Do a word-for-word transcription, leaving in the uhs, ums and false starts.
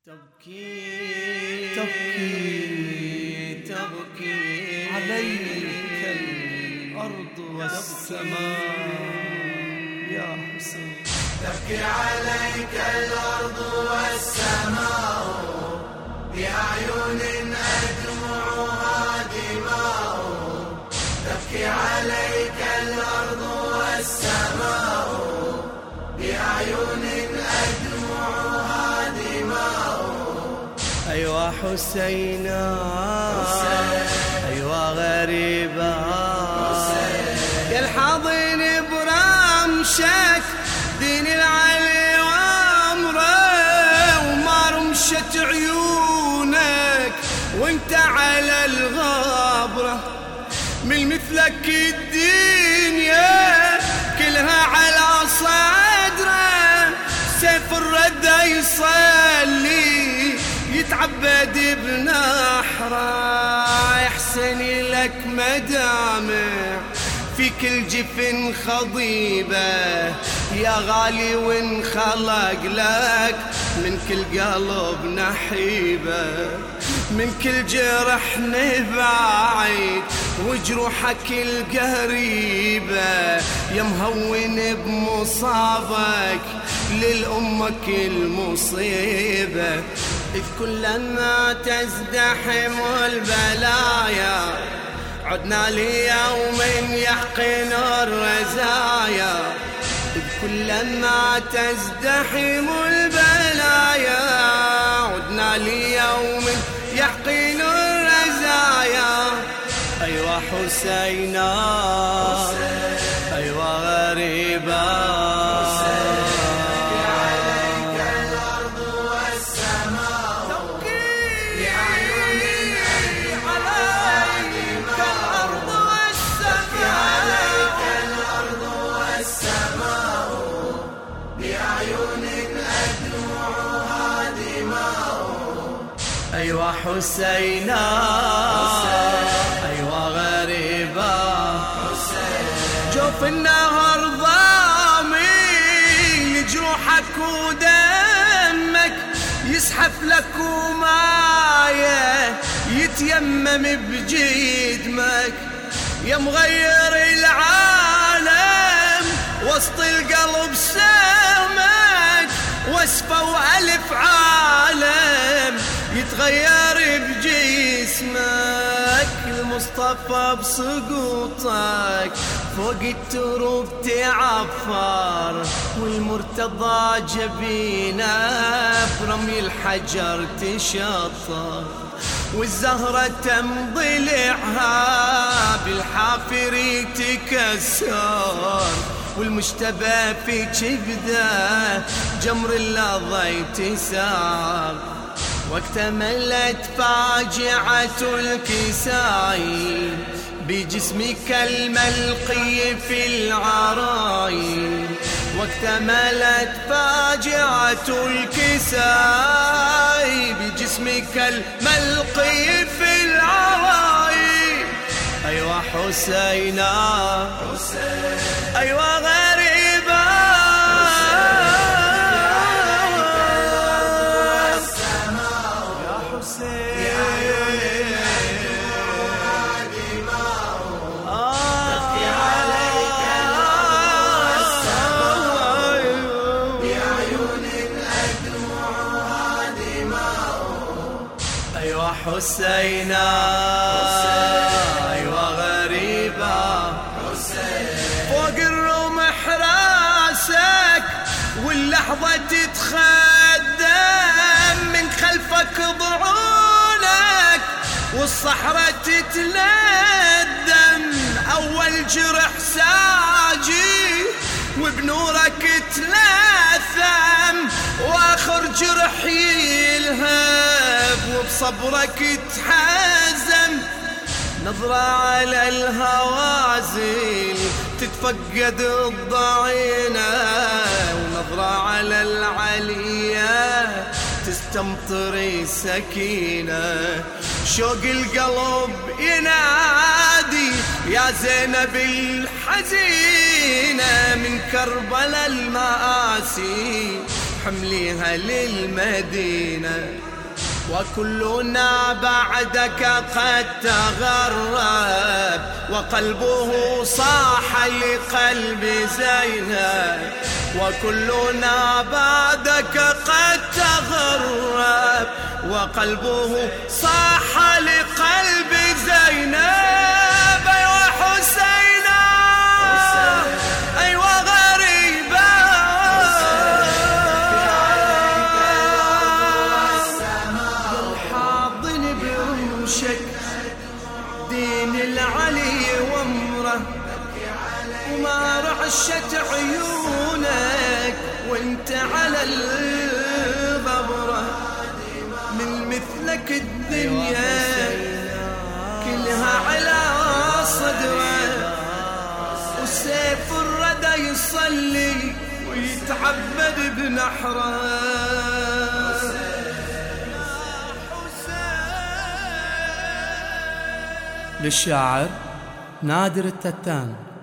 تبكي تبكي تبكي عليك الأرض والسماء يا حسين. تبكي عليك الأرض والسماء بأعين أدمعها دماء. تبكي عليك الأرض والسماء بأعين أدمعها دماء. أيوا حسينا أيوا غريبا يا الحاضن برمشك دين العلي وامره وما رمشت عيونك وانت على الغابرة. من مثلك الدنيا كلها على صدره سيف الردى يصلي يتعبد بنحره. يحسن لك مدامع في كل جفن خضيبة يا غالي وانخلق لك من كل قلب نحيبة. من كل جرح نبعد وجروحك القريبة يا مهون بمصابك للأمك المصيبة. إذ كلما تزدحم البلايا عدنا ليوم يحقن الرزايا. إذ كلما تزدحم البلايا عدنا ليوم يحقن الرزايا. أيوا حسينا أيوا غريبا أيوا حسينا أيوا غريبا جوف النهر ضامي لجروحك ودمك يسحف لك ومايه يتيمم بجدمك يا مغير العالم وسط القلب سمك وصفه وألف عالم يتغير بجسمك. المصطفى بسقوطك فوق التروب تعفر والمرتضى جبينه برمي الحجر تشطر والزهرة تمضلعها بالحافر تكسر والمشتبه في كبده جمر اللظى يتسار. واكتملت فاجعة الكساي بجسمك الملقي في العراي. واكتملت فاجعة الكساي بجسمك الملقي في العراي. أيوا حسينا أيوا غريبا حسينا أيوا غريبا فوق الرمح راسك واللحظة تتخدم من خلفك ضعونك والصحراء تتلدم. أول جرح ساجي وبنورك تلثم وآخر جرح يلهب وبصبرك تحزم. نظرة على الهوازل تتفقد الضعينة ونظرة على العليا تستمطر السكينة. شوق القلب ينادي يا زينب الحزينة من كربلاء المآسي حمليها للمدينة. وكلنا بعدك قد تغرب وقلبه صاح لقلب زينب. وكلنا بعدك قد تغرب وقلبه صاح لقلب زينب. أيوة حسينا أيوة غريبة الحاضن برمشك دين العلي وامره وما رعشت عيونك وانت على الغبرة. من مثلك الدنيا كلها على صدره والسيف الردى يصلي ويتعبد بنحره. للشاعر نادر التتان.